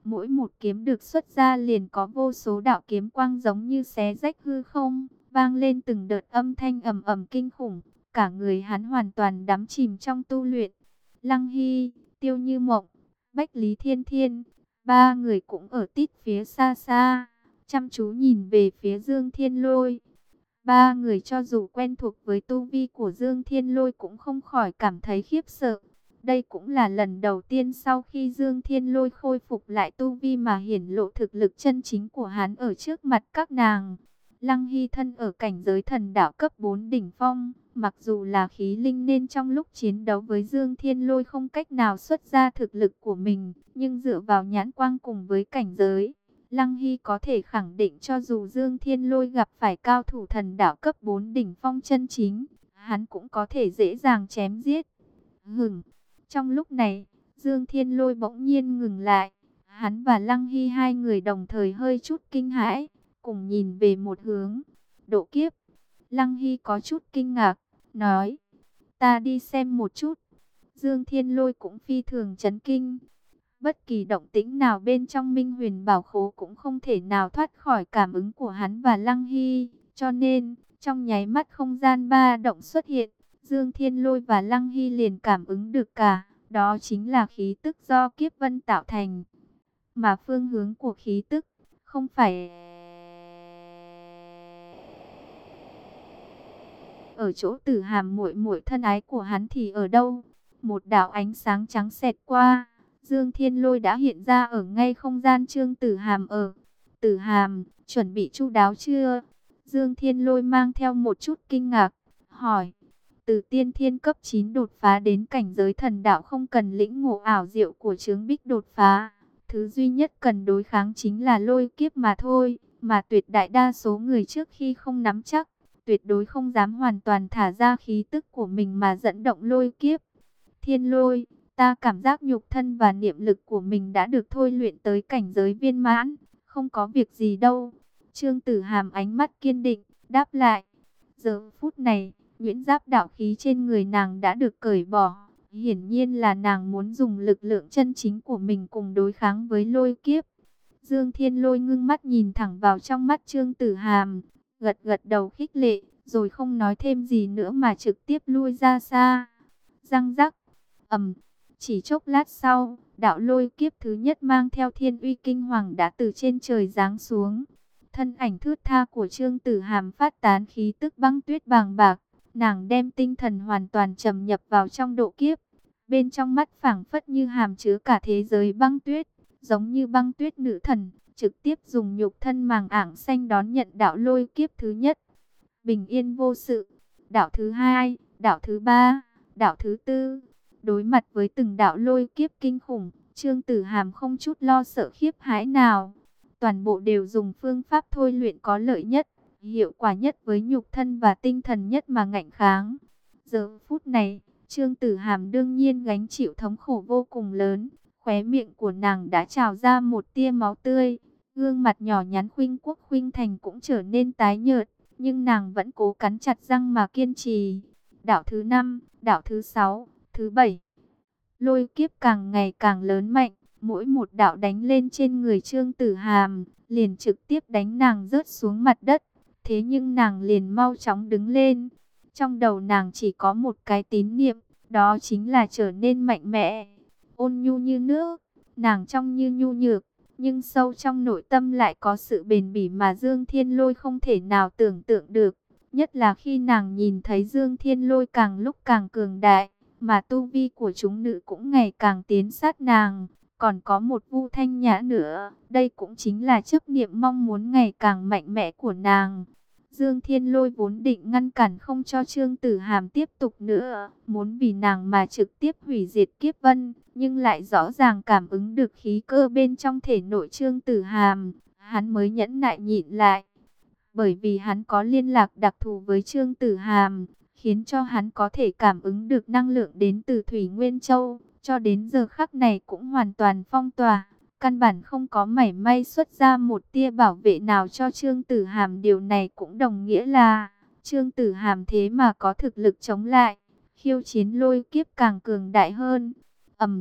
Mỗi một kiếm được xuất ra liền có vô số đạo kiếm quang giống như xé rách hư không, vang lên từng đợt âm thanh ầm ầm kinh khủng. Cả người hắn hoàn toàn đắm chìm trong tu luyện. Lăng Hy, Tiêu Như Mộng, Bách Lý Thiên Thiên, ba người cũng ở tít phía xa xa, chăm chú nhìn về phía Dương Thiên Lôi. Ba người cho dù quen thuộc với tu vi của Dương Thiên Lôi cũng không khỏi cảm thấy khiếp sợ. Đây cũng là lần đầu tiên sau khi Dương Thiên Lôi khôi phục lại tu vi mà hiển lộ thực lực chân chính của hắn ở trước mặt các nàng. Lăng Hy thân ở cảnh giới thần đạo cấp bốn đỉnh phong, mặc dù là khí linh nên trong lúc chiến đấu với Dương Thiên Lôi không cách nào xuất ra thực lực của mình, nhưng dựa vào nhãn quang cùng với cảnh giới, Lăng Hy có thể khẳng định cho dù Dương Thiên Lôi gặp phải cao thủ thần đạo cấp bốn đỉnh phong chân chính, hắn cũng có thể dễ dàng chém giết. Hừng! Trong lúc này, Dương Thiên Lôi bỗng nhiên ngừng lại. Hắn và Lăng Hy hai người đồng thời hơi chút kinh hãi, cùng nhìn về một hướng. Độ kiếp! Lăng Hy có chút kinh ngạc, nói, ta đi xem một chút. Dương Thiên Lôi cũng phi thường chấn kinh. Bất kỳ động tĩnh nào bên trong Minh Huyền Bảo Khố cũng không thể nào thoát khỏi cảm ứng của hắn và Lăng Hy. Cho nên, trong nháy mắt không gian ba động xuất hiện, Dương Thiên Lôi và Lăng Hy liền cảm ứng được cả. Đó chính là khí tức do kiếp vân tạo thành. Mà phương hướng của khí tức không phải ở chỗ Tử Hàm muội muội thân ái của hắn thì ở đâu? Một đạo ánh sáng trắng xẹt qua, Dương Thiên Lôi đã hiện ra ở ngay không gian Trương Tử Hàm ở. Tử Hàm, chuẩn bị chu đáo chưa? Dương Thiên Lôi mang theo một chút kinh ngạc, hỏi. Từ tiên thiên cấp chín đột phá đến cảnh giới thần đạo không cần lĩnh ngộ ảo diệu của chướng bích đột phá. Thứ duy nhất cần đối kháng chính là lôi kiếp mà thôi, mà tuyệt đại đa số người trước khi không nắm chắc, tuyệt đối không dám hoàn toàn thả ra khí tức của mình mà dẫn động lôi kiếp. Thiên Lôi, ta cảm giác nhục thân và niệm lực của mình đã được thôi luyện tới cảnh giới viên mãn, không có việc gì đâu. Trương Tử Hàm ánh mắt kiên định, đáp lại. Giờ phút này, nhuyễn giáp đạo khí trên người nàng đã được cởi bỏ. Hiển nhiên là nàng muốn dùng lực lượng chân chính của mình cùng đối kháng với lôi kiếp. Dương Thiên Lôi ngưng mắt nhìn thẳng vào trong mắt Trương Tử Hàm, gật gật đầu khích lệ, rồi không nói thêm gì nữa mà trực tiếp lui ra xa. Răng rắc, ầm, chỉ chốc lát sau, đạo lôi kiếp thứ nhất mang theo thiên uy kinh hoàng đã từ trên trời giáng xuống. Thân ảnh thướt tha của Trương Tử Hàm phát tán khí tức băng tuyết bàng bạc, nàng đem tinh thần hoàn toàn trầm nhập vào trong độ kiếp. Bên trong mắt phảng phất như hàm chứa cả thế giới băng tuyết, giống như băng tuyết nữ thần, trực tiếp dùng nhục thân màng ảng xanh đón nhận đạo lôi kiếp thứ nhất. Bình yên vô sự, đạo thứ hai, đạo thứ ba, đạo thứ tư. Đối mặt với từng đạo lôi kiếp kinh khủng, Trương Tử Hàm không chút lo sợ khiếp hãi nào. Toàn bộ đều dùng phương pháp thôi luyện có lợi nhất, hiệu quả nhất với nhục thân và tinh thần nhất mà ngạnh kháng. Giờ phút này, Trương Tử Hàm đương nhiên gánh chịu thống khổ vô cùng lớn. Khóe miệng của nàng đã trào ra một tia máu tươi. Gương mặt nhỏ nhắn khuynh quốc khuynh thành cũng trở nên tái nhợt. Nhưng nàng vẫn cố cắn chặt răng mà kiên trì. Đạo thứ năm, đạo thứ sáu, thứ bảy. Lôi kiếp càng ngày càng lớn mạnh. Mỗi một đạo đánh lên trên người Trương Tử Hàm, liền trực tiếp đánh nàng rớt xuống mặt đất. Thế nhưng nàng liền mau chóng đứng lên. Trong đầu nàng chỉ có một cái tín niệm, đó chính là trở nên mạnh mẽ, ôn nhu như nước. Nàng trông như nhu nhược, nhưng sâu trong nội tâm lại có sự bền bỉ mà Dương Thiên Lôi không thể nào tưởng tượng được. Nhất là khi nàng nhìn thấy Dương Thiên Lôi càng lúc càng cường đại, mà tu vi của chúng nữ cũng ngày càng tiến sát nàng. Còn có một Vu Thanh Nhã nữa, đây cũng chính là chấp niệm mong muốn ngày càng mạnh mẽ của nàng. Dương Thiên Lôi vốn định ngăn cản không cho Trương Tử Hàm tiếp tục nữa, muốn vì nàng mà trực tiếp hủy diệt kiếp vân, nhưng lại rõ ràng cảm ứng được khí cơ bên trong thể nội Trương Tử Hàm, hắn mới nhẫn nại nhịn lại. Bởi vì hắn có liên lạc đặc thù với Trương Tử Hàm, khiến cho hắn có thể cảm ứng được năng lượng đến từ Thủy Nguyên Châu, cho đến giờ khắc này cũng hoàn toàn phong tỏa. Căn bản không có mảy may xuất ra một tia bảo vệ nào cho Trương Tử Hàm. Điều này cũng đồng nghĩa là Trương Tử Hàm thế mà có thực lực chống lại, khiêu chiến lôi kiếp càng cường đại hơn. Ầm,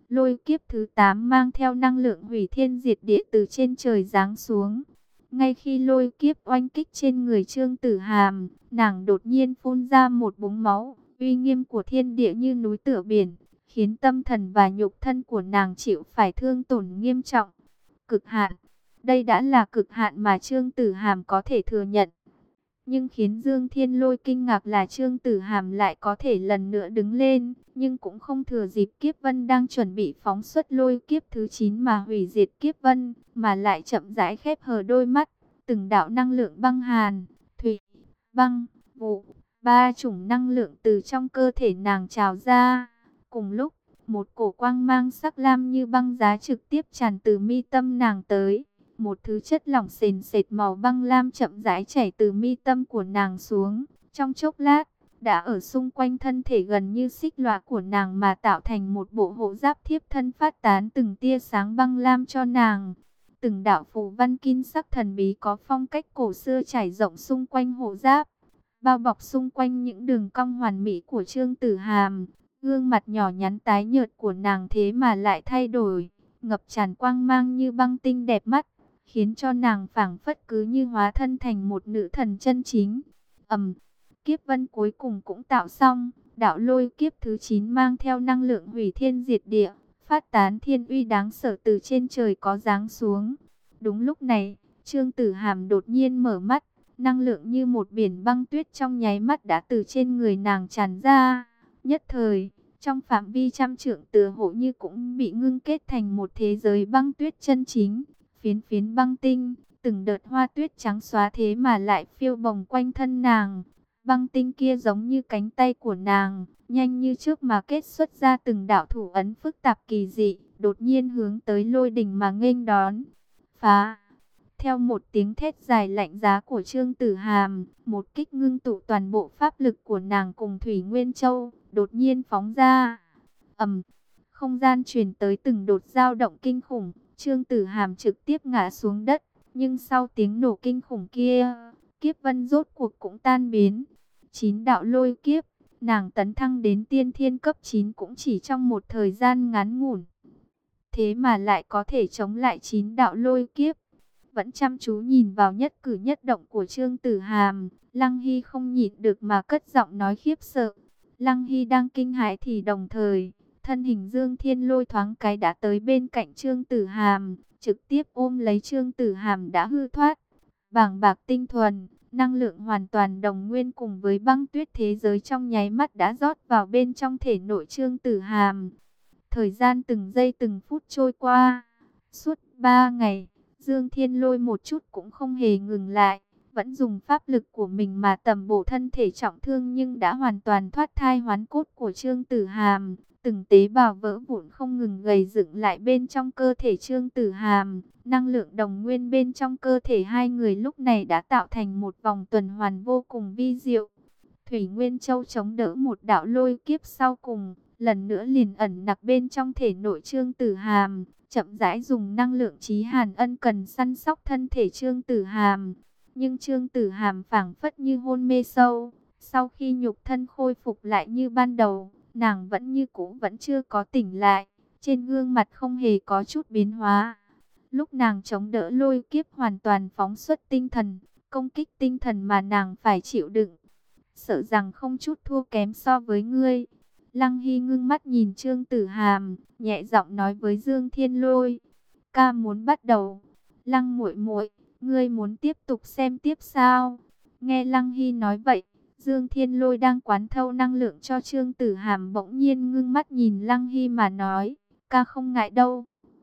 Lôi kiếp thứ tám mang theo năng lượng hủy thiên diệt địa từ trên trời giáng xuống. Ngay khi lôi kiếp oanh kích trên người Trương Tử Hàm, nàng đột nhiên phun ra một búng máu, uy nghiêm của thiên địa như núi tựa biển, khiến tâm thần và nhục thân của nàng chịu phải thương tổn nghiêm trọng. Cực hạn, đây đã là cực hạn mà Trương Tử Hàm có thể thừa nhận. Nhưng khiến Dương Thiên Lôi kinh ngạc là Trương Tử Hàm lại có thể lần nữa đứng lên, nhưng cũng không thừa dịp kiếp vân đang chuẩn bị phóng xuất lôi kiếp thứ chín mà hủy diệt kiếp vân, mà lại chậm rãi khép hờ đôi mắt, từng đạo năng lượng băng hàn, thủy, băng, vụ, ba chủng năng lượng từ trong cơ thể nàng trào ra. Cùng lúc, một cổ quang mang sắc lam như băng giá trực tiếp tràn từ mi tâm nàng tới. Một thứ chất lỏng sền sệt màu băng lam chậm rãi chảy từ mi tâm của nàng xuống. Trong chốc lát, đã ở xung quanh thân thể gần như xích lõa của nàng mà tạo thành một bộ hộ giáp thiếp thân phát tán từng tia sáng băng lam cho nàng. Từng đạo phù văn kim sắc thần bí có phong cách cổ xưa trải rộng xung quanh hộ giáp, bao bọc xung quanh những đường cong hoàn mỹ của Trương Tử Hàm. Gương mặt nhỏ nhắn tái nhợt của nàng thế mà lại thay đổi, ngập tràn quang mang như băng tinh đẹp mắt, khiến cho nàng phảng phất cứ như hóa thân thành một nữ thần chân chính. Ầm, kiếp vân cuối cùng cũng tạo xong, đạo lôi kiếp thứ chín mang theo năng lượng hủy thiên diệt địa, phát tán thiên uy đáng sợ từ trên trời có giáng xuống. Đúng lúc này, Trương Tử Hàm đột nhiên mở mắt, năng lượng như một biển băng tuyết trong nháy mắt đã từ trên người nàng tràn ra. Nhất thời, trong phạm vi trăm trượng tựa hồ như cũng bị ngưng kết thành một thế giới băng tuyết chân chính. Phiến phiến băng tinh, từng đợt hoa tuyết trắng xóa thế mà lại phiêu bồng quanh thân nàng. Băng tinh kia giống như cánh tay của nàng, nhanh như trước mà kết xuất ra từng đạo thủ ấn phức tạp kỳ dị, đột nhiên hướng tới Lôi Đình mà nghênh đón. Phá! Theo một tiếng thét dài lạnh giá của Trương Tử Hàm, một kích ngưng tụ toàn bộ pháp lực của nàng cùng Thủy Nguyên Châu, đột nhiên phóng ra. Ầm! Không gian truyền tới từng đột dao động kinh khủng. Trương Tử Hàm trực tiếp ngã xuống đất, nhưng sau tiếng nổ kinh khủng kia, kiếp vân rốt cuộc cũng tan biến. Chín đạo lôi kiếp, nàng tấn thăng đến tiên thiên cấp chín cũng chỉ trong một thời gian ngắn ngủn. Thế mà lại có thể chống lại chín đạo lôi kiếp. Vẫn chăm chú nhìn vào nhất cử nhất động của Trương Tử Hàm, Lăng Hy không nhịn được mà cất giọng nói khiếp sợ. Lăng Hy đang kinh hãi thì đồng thời, thân hình Dương Thiên Lôi thoáng cái đã tới bên cạnh Trương Tử Hàm, trực tiếp ôm lấy Trương Tử Hàm đã hư thoát. Bàng bạc tinh thuần, năng lượng hoàn toàn đồng nguyên cùng với băng tuyết thế giới trong nháy mắt đã rót vào bên trong thể nội Trương Tử Hàm. Thời gian từng giây từng phút trôi qua, suốt ba ngày, Dương Thiên Lôi một chút cũng không hề ngừng lại. Vẫn dùng pháp lực của mình mà tầm bổ thân thể trọng thương nhưng đã hoàn toàn thoát thai hoán cốt của Trương Tử Hàm. Từng tế bào vỡ vụn không ngừng gầy dựng lại bên trong cơ thể Trương Tử Hàm. Năng lượng đồng nguyên bên trong cơ thể hai người lúc này đã tạo thành một vòng tuần hoàn vô cùng vi diệu. Thủy Nguyên Châu chống đỡ một đạo lôi kiếp sau cùng, lần nữa liền ẩn nặc bên trong thể nội Trương Tử Hàm, chậm rãi dùng năng lượng chí hàn ân cần săn sóc thân thể Trương Tử Hàm. Nhưng Trương Tử Hàm phảng phất như hôn mê sâu, sau khi nhục thân khôi phục lại như ban đầu, nàng vẫn như cũ vẫn chưa có tỉnh lại, trên gương mặt không hề có chút biến hóa. Lúc nàng chống đỡ lôi kiếp hoàn toàn phóng xuất tinh thần, công kích tinh thần mà nàng phải chịu đựng, sợ rằng không chút thua kém so với ngươi. Lăng Hy ngưng mắt nhìn Trương Tử Hàm, nhẹ giọng nói với Dương Thiên Lôi, ca muốn bắt đầu. Lăng muội muội, ngươi muốn tiếp tục xem tiếp sao? Nghe Lăng Hy nói vậy, Dương Thiên Lôi đang quán thâu năng lượng cho Trương Tử Hàm bỗng nhiên ngưng mắt nhìn Lăng Hy mà nói, ca không ngại đâu.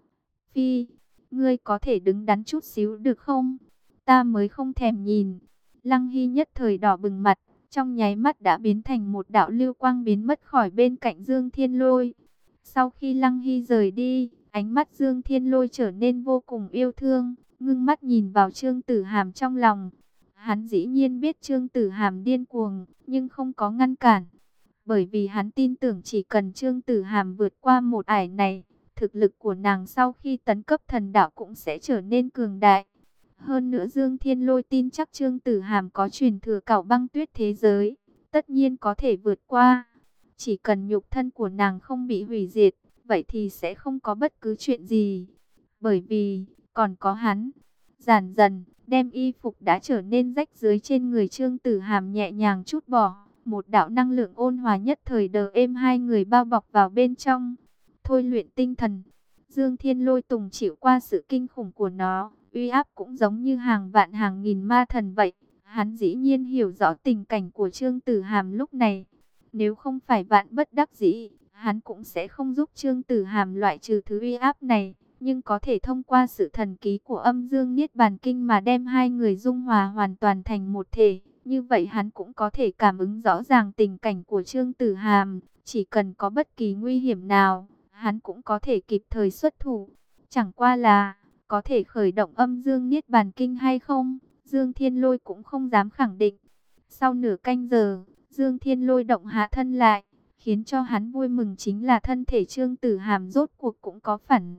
Phi, ngươi có thể đứng đắn chút xíu được không? Ta mới không thèm nhìn. Lăng Hy nhất thời đỏ bừng mặt, trong nháy mắt đã biến thành một đạo lưu quang biến mất khỏi bên cạnh Dương Thiên Lôi. Sau khi Lăng Hy rời đi, ánh mắt Dương Thiên Lôi trở nên vô cùng yêu thương, ngưng mắt nhìn vào Trương Tử Hàm trong lòng. Hắn dĩ nhiên biết Trương Tử Hàm điên cuồng, nhưng không có ngăn cản. Bởi vì hắn tin tưởng chỉ cần Trương Tử Hàm vượt qua một ải này, thực lực của nàng sau khi tấn cấp thần đạo cũng sẽ trở nên cường đại. Hơn nữa Dương Thiên Lôi tin chắc Trương Tử Hàm có truyền thừa cảo băng tuyết thế giới, tất nhiên có thể vượt qua. Chỉ cần nhục thân của nàng không bị hủy diệt, vậy thì sẽ không có bất cứ chuyện gì. Bởi vì, còn có hắn. Dần dần, đem y phục đã trở nên rách rưới trên người Trương Tử Hàm nhẹ nhàng trút bỏ. Một đạo năng lượng ôn hòa nhất thời đờ êm hai người bao bọc vào bên trong. Thôi luyện tinh thần. Dương Thiên Lôi tùng chịu qua sự kinh khủng của nó. Uy áp cũng giống như hàng vạn hàng nghìn ma thần vậy. Hắn dĩ nhiên hiểu rõ tình cảnh của Trương Tử Hàm lúc này. Nếu không phải vạn bất đắc dĩ, hắn cũng sẽ không giúp Trương Tử Hàm loại trừ thứ uy áp này. Nhưng có thể thông qua sự thần ký của âm dương Niết Bàn Kinh mà đem hai người dung hòa hoàn toàn thành một thể. Như vậy hắn cũng có thể cảm ứng rõ ràng tình cảnh của Trương Tử Hàm. Chỉ cần có bất kỳ nguy hiểm nào, hắn cũng có thể kịp thời xuất thủ. Chẳng qua là, có thể khởi động âm dương Niết Bàn Kinh hay không, Dương Thiên Lôi cũng không dám khẳng định. Sau nửa canh giờ, Dương Thiên Lôi động hạ thân lại. Khiến cho hắn vui mừng chính là thân thể Trương Tử Hàm rốt cuộc cũng có phản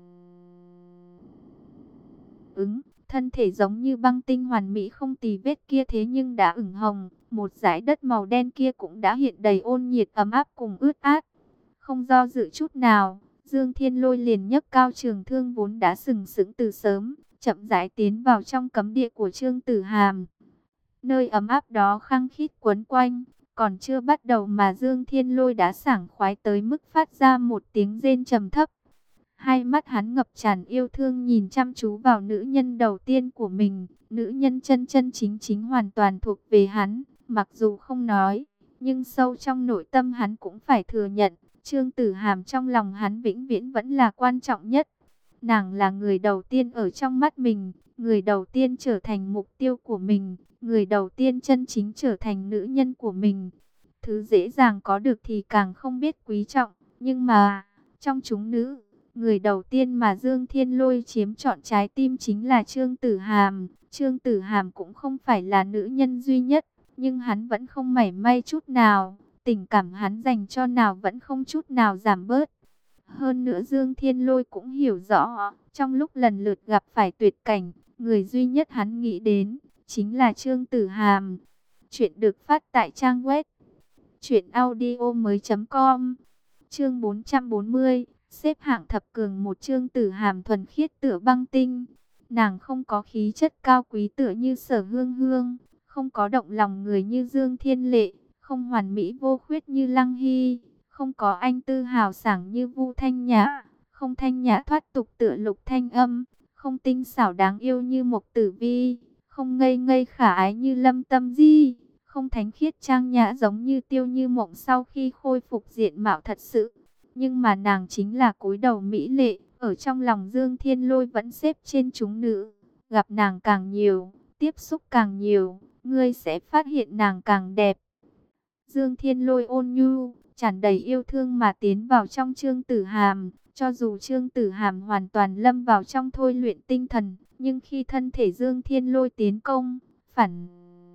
ứng. Thân thể giống như băng tinh hoàn mỹ không tì vết kia thế nhưng đã ửng hồng. Một dải đất màu đen kia cũng đã hiện đầy ôn nhiệt ấm áp cùng ướt át. Không do dự chút nào, Dương Thiên Lôi liền nhấc cao trường thương vốn đã sừng sững từ sớm, chậm rãi tiến vào trong cấm địa của Trương Tử Hàm. Nơi ấm áp đó khăng khít quấn quanh, còn chưa bắt đầu mà Dương Thiên Lôi đã sảng khoái tới mức phát ra một tiếng rên trầm thấp. Hai mắt hắn ngập tràn yêu thương nhìn chăm chú vào nữ nhân đầu tiên của mình, nữ nhân chân chân chính chính hoàn toàn thuộc về hắn, mặc dù không nói, nhưng sâu trong nội tâm hắn cũng phải thừa nhận, Trương Tử Hàm trong lòng hắn vĩnh viễn vẫn là quan trọng nhất. Nàng là người đầu tiên ở trong mắt mình, người đầu tiên trở thành mục tiêu của mình, người đầu tiên chân chính trở thành nữ nhân của mình. Thứ dễ dàng có được thì càng không biết quý trọng, nhưng mà, trong chúng nữ, người đầu tiên mà Dương Thiên Lôi chiếm trọn trái tim chính là Trương Tử Hàm. Trương Tử Hàm cũng không phải là nữ nhân duy nhất, nhưng hắn vẫn không mảy may chút nào. Tình cảm hắn dành cho nào vẫn không chút nào giảm bớt. Hơn nữa Dương Thiên Lôi cũng hiểu rõ, trong lúc lần lượt gặp phải tuyệt cảnh, người duy nhất hắn nghĩ đến, chính là Trương Tử Hàm. Chuyện được phát tại trang web truyện audio mới chấm com. Chương bốn trăm bốn mươi, xếp hạng thập cường. Một Trương Tử Hàm thuần khiết tựa băng tinh. Nàng không có khí chất cao quý tựa như Sở Hương Hương, không có động lòng người như Dương Thiên Lệ, không hoàn mỹ vô khuyết như Lăng Hy, không có anh tư hào sảng như Vu Thanh Nhã, không thanh nhã thoát tục tựa Lục Thanh Âm, không tinh xảo đáng yêu như Mộc Tử Vi, không ngây ngây khả ái như Lâm Tâm Di, không thánh khiết trang nhã giống như Tiêu Như Mộng sau khi khôi phục diện mạo thật sự. Nhưng mà nàng chính là cúi đầu mỹ lệ, ở trong lòng Dương Thiên Lôi vẫn xếp trên chúng nữ. Gặp nàng càng nhiều, tiếp xúc càng nhiều, ngươi sẽ phát hiện nàng càng đẹp. Dương Thiên Lôi ôn nhu, tràn đầy yêu thương mà tiến vào trong Trương Tử Hàm. Cho dù Trương Tử Hàm hoàn toàn lâm vào trong thôi luyện tinh thần, nhưng khi thân thể Dương Thiên Lôi tiến công, phản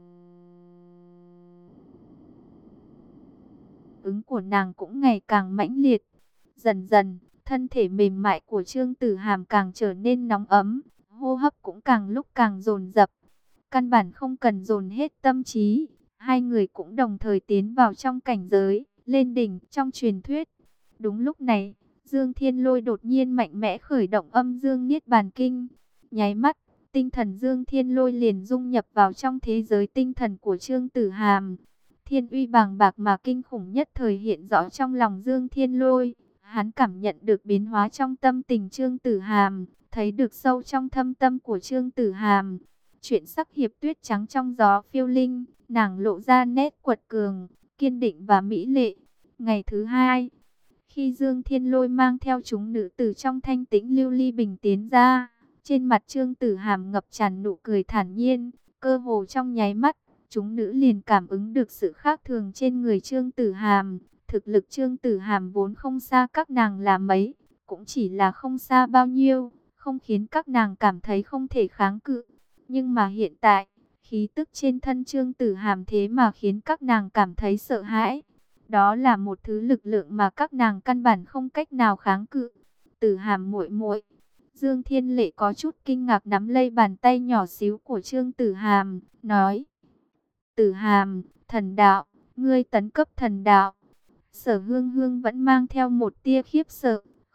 ứng của nàng cũng ngày càng mãnh liệt. Dần dần, thân thể mềm mại của Trương Tử Hàm càng trở nên nóng ấm, hô hấp cũng càng lúc càng dồn dập. Căn bản không cần dồn hết tâm trí, hai người cũng đồng thời tiến vào trong cảnh giới lên đỉnh trong truyền thuyết. Đúng lúc này, Dương Thiên Lôi đột nhiên mạnh mẽ khởi động âm dương Niết Bàn Kinh. Nháy mắt, tinh thần Dương Thiên Lôi liền dung nhập vào trong thế giới tinh thần của Trương Tử Hàm. Thiên uy bàng bạc mà kinh khủng nhất thời hiện rõ trong lòng Dương Thiên Lôi. Hắn cảm nhận được biến hóa trong tâm tình Trương Tử Hàm, thấy được sâu trong thâm tâm của Trương Tử Hàm. Chuyện sắc hiệp tuyết trắng trong gió phiêu linh, nàng lộ ra nét quật cường, kiên định và mỹ lệ. Ngày thứ hai, khi Dương Thiên Lôi mang theo chúng nữ từ trong thanh tĩnh lưu ly bình tiến ra, trên mặt Trương Tử Hàm ngập tràn nụ cười thản nhiên, cơ hồ trong nháy mắt, chúng nữ liền cảm ứng được sự khác thường trên người Trương Tử Hàm. Thực lực Trương Tử Hàm vốn không xa các nàng là mấy, cũng chỉ là không xa bao nhiêu, không khiến các nàng cảm thấy không thể kháng cự. Nhưng mà hiện tại, khí tức trên thân Trương Tử Hàm thế mà khiến các nàng cảm thấy sợ hãi. Đó là một thứ lực lượng mà các nàng căn bản không cách nào kháng cự. Tử Hàm muội muội. Dương Thiên Lệ có chút kinh ngạc nắm lấy bàn tay nhỏ xíu của Trương Tử Hàm, nói: Tử Hàm, thần đạo, ngươi tấn cấp thần đạo. Sở Hương Hương vẫn mang theo một tia khiếp sợ,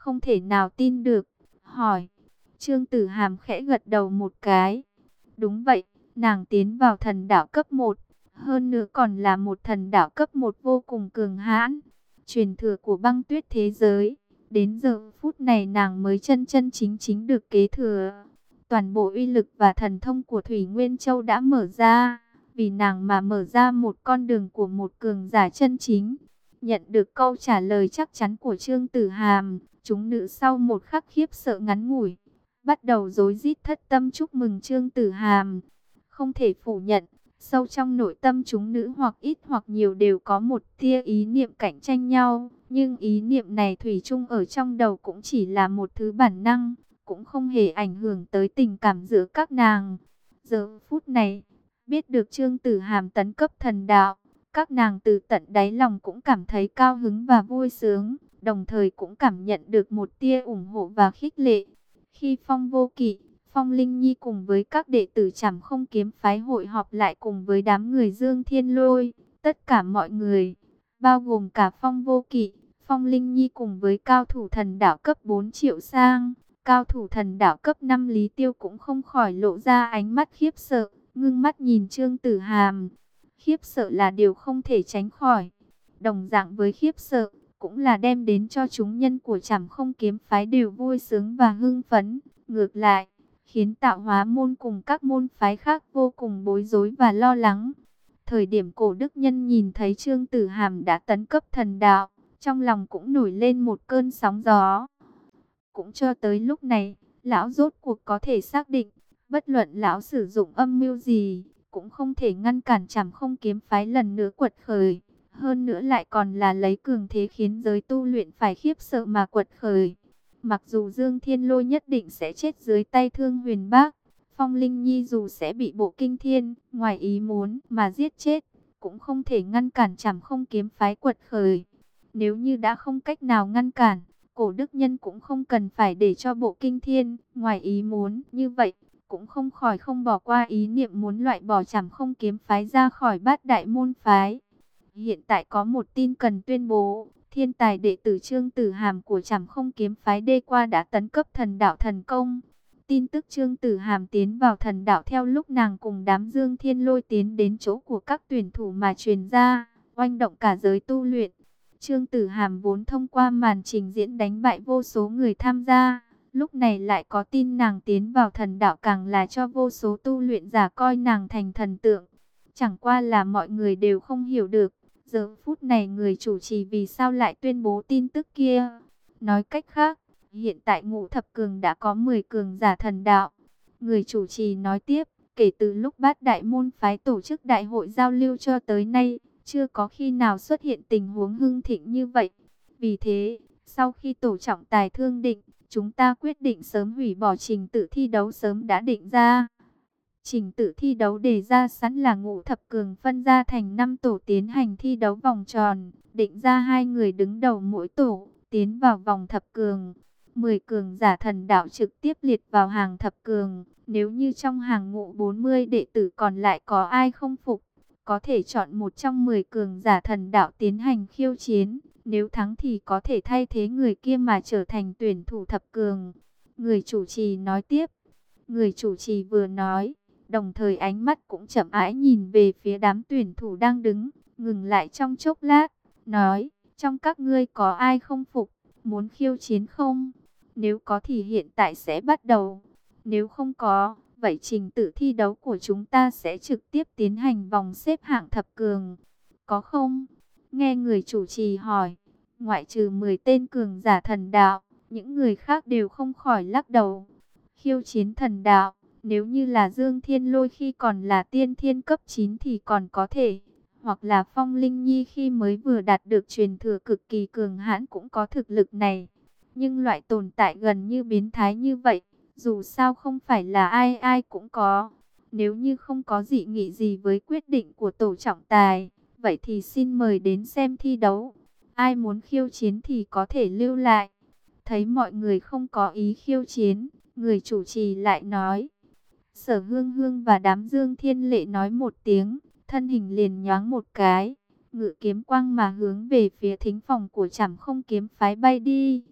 không thể nào tin được, hỏi. Trương Tử Hàm khẽ gật đầu một cái. Đúng vậy, nàng tiến vào thần đạo cấp một, hơn nữa còn là một thần đạo cấp một vô cùng cường hãn, truyền thừa của băng tuyết thế giới. Đến giờ phút này nàng mới chân chân chính chính được kế thừa. Toàn bộ uy lực và thần thông của Thủy Nguyên Châu đã mở ra, vì nàng mà mở ra một con đường của một cường giả chân chính. Nhận được câu trả lời chắc chắn của Trương Tử Hàm, chúng nữ sau một khắc khiếp sợ ngắn ngủi, bắt đầu rối rít thất tâm chúc mừng Trương Tử Hàm. Không thể phủ nhận, sâu trong nội tâm chúng nữ hoặc ít hoặc nhiều đều có một tia ý niệm cạnh tranh nhau. Nhưng ý niệm này thủy chung ở trong đầu cũng chỉ là một thứ bản năng, cũng không hề ảnh hưởng tới tình cảm giữa các nàng. Giờ phút này, biết được Trương Tử Hàm tấn cấp thần đạo, các nàng từ tận đáy lòng cũng cảm thấy cao hứng và vui sướng, đồng thời cũng cảm nhận được một tia ủng hộ và khích lệ. Khi Phong Vô Kỵ, Phong Linh Nhi cùng với các đệ tử Trảm Không Kiếm phái hội họp lại cùng với đám người Dương Thiên Lôi, tất cả mọi người, bao gồm cả Phong Vô Kỵ, Phong Linh Nhi cùng với cao thủ thần đạo cấp bốn Triệu Sang, cao thủ thần đạo cấp năm Lý Tiêu cũng không khỏi lộ ra ánh mắt khiếp sợ, ngưng mắt nhìn Trương Tử Hàm. Khiếp sợ là điều không thể tránh khỏi. Đồng dạng với khiếp sợ, cũng là đem đến cho chúng nhân của Trảm Không Kiếm phái đều vui sướng và hưng phấn. Ngược lại, khiến Tạo Hóa môn cùng các môn phái khác vô cùng bối rối và lo lắng. Thời điểm Cổ Đức Nhân nhìn thấy Trương Tử Hàm đã tấn cấp thần đạo, trong lòng cũng nổi lên một cơn sóng gió. Cũng cho tới lúc này, lão rốt cuộc có thể xác định, bất luận lão sử dụng âm mưu gì, cũng không thể ngăn cản Trảm Không Kiếm phái lần nữa quật khởi. Hơn nữa lại còn là lấy cường thế khiến giới tu luyện phải khiếp sợ mà quật khởi. Mặc dù Dương Thiên Lôi nhất định sẽ chết dưới tay Thương Huyền Bác, Phong Linh Nhi dù sẽ bị Bộ Kinh Thiên ngoài ý muốn mà giết chết, cũng không thể ngăn cản Trảm Không Kiếm phái quật khởi. Nếu như đã không cách nào ngăn cản, Cổ Đức Nhân cũng không cần phải để cho Bộ Kinh Thiên ngoài ý muốn như vậy, cũng không khỏi không bỏ qua ý niệm muốn loại bỏ Trảm Không Kiếm phái ra khỏi Bát Đại môn phái. Hiện tại có một tin cần tuyên bố, thiên tài đệ tử Trương Tử Hàm của Trảm Không Kiếm phái đê qua đã tấn cấp thần đạo thần công. Tin tức Trương Tử Hàm tiến vào thần đạo theo lúc nàng cùng đám Dương Thiên Lôi tiến đến chỗ của các tuyển thủ mà truyền ra, oanh động cả giới tu luyện. Trương Tử Hàm vốn thông qua màn trình diễn đánh bại vô số người tham gia, lúc này lại có tin nàng tiến vào thần đạo càng là cho vô số tu luyện giả coi nàng thành thần tượng. Chẳng qua là mọi người đều không hiểu được, giờ phút này người chủ trì vì sao lại tuyên bố tin tức kia. Nói cách khác, hiện tại Ngũ Thập Cường đã có mười cường giả thần đạo. Người chủ trì nói tiếp, kể từ lúc Bát Đại môn phái tổ chức đại hội giao lưu cho tới nay, chưa có khi nào xuất hiện tình huống hưng thịnh như vậy. Vì thế, sau khi tổ trọng tài thương định, chúng ta quyết định sớm hủy bỏ trình tự thi đấu sớm đã định ra. Trình tự thi đấu đề ra sẵn là Ngũ Thập Cường phân ra thành năm tổ tiến hành thi đấu vòng tròn, định ra hai người đứng đầu mỗi tổ, tiến vào vòng thập cường. mười cường giả thần đạo trực tiếp liệt vào hàng thập cường. Nếu như trong hàng ngũ bốn mươi đệ tử còn lại có ai không phục, có thể chọn một trong mười cường giả thần đạo tiến hành khiêu chiến. Nếu thắng thì có thể thay thế người kia mà trở thành tuyển thủ thập cường. Người chủ trì nói tiếp. Người chủ trì vừa nói, đồng thời ánh mắt cũng chậm rãi nhìn về phía đám tuyển thủ đang đứng, ngừng lại trong chốc lát, nói, trong các ngươi có ai không phục, muốn khiêu chiến không? Nếu có thì hiện tại sẽ bắt đầu. Nếu không có, vậy trình tự thi đấu của chúng ta sẽ trực tiếp tiến hành vòng xếp hạng thập cường. Có không? Nghe người chủ trì hỏi, ngoại trừ mười tên cường giả thần đạo, những người khác đều không khỏi lắc đầu. Khiêu chiến thần đạo, nếu như là Dương Thiên Lôi khi còn là tiên thiên cấp chín thì còn có thể, hoặc là Phong Linh Nhi khi mới vừa đạt được truyền thừa cực kỳ cường hãn cũng có thực lực này. Nhưng loại tồn tại gần như biến thái như vậy, dù sao không phải là ai ai cũng có. Nếu như không có dị nghị gì với quyết định của tổ trọng tài, vậy thì xin mời đến xem thi đấu. Ai muốn khiêu chiến thì có thể lưu lại. Thấy mọi người không có ý khiêu chiến, người chủ trì lại nói. Sở Hương Hương và đám Dương Thiên Lệ nói một tiếng, thân hình liền nhoáng một cái, ngự kiếm quang mà hướng về phía thính phòng của Trảm Không Kiếm phái bay đi.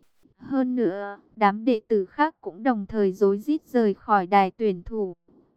Hơn nữa, đám đệ tử khác cũng đồng thời rối rít rời khỏi đài tuyển thủ.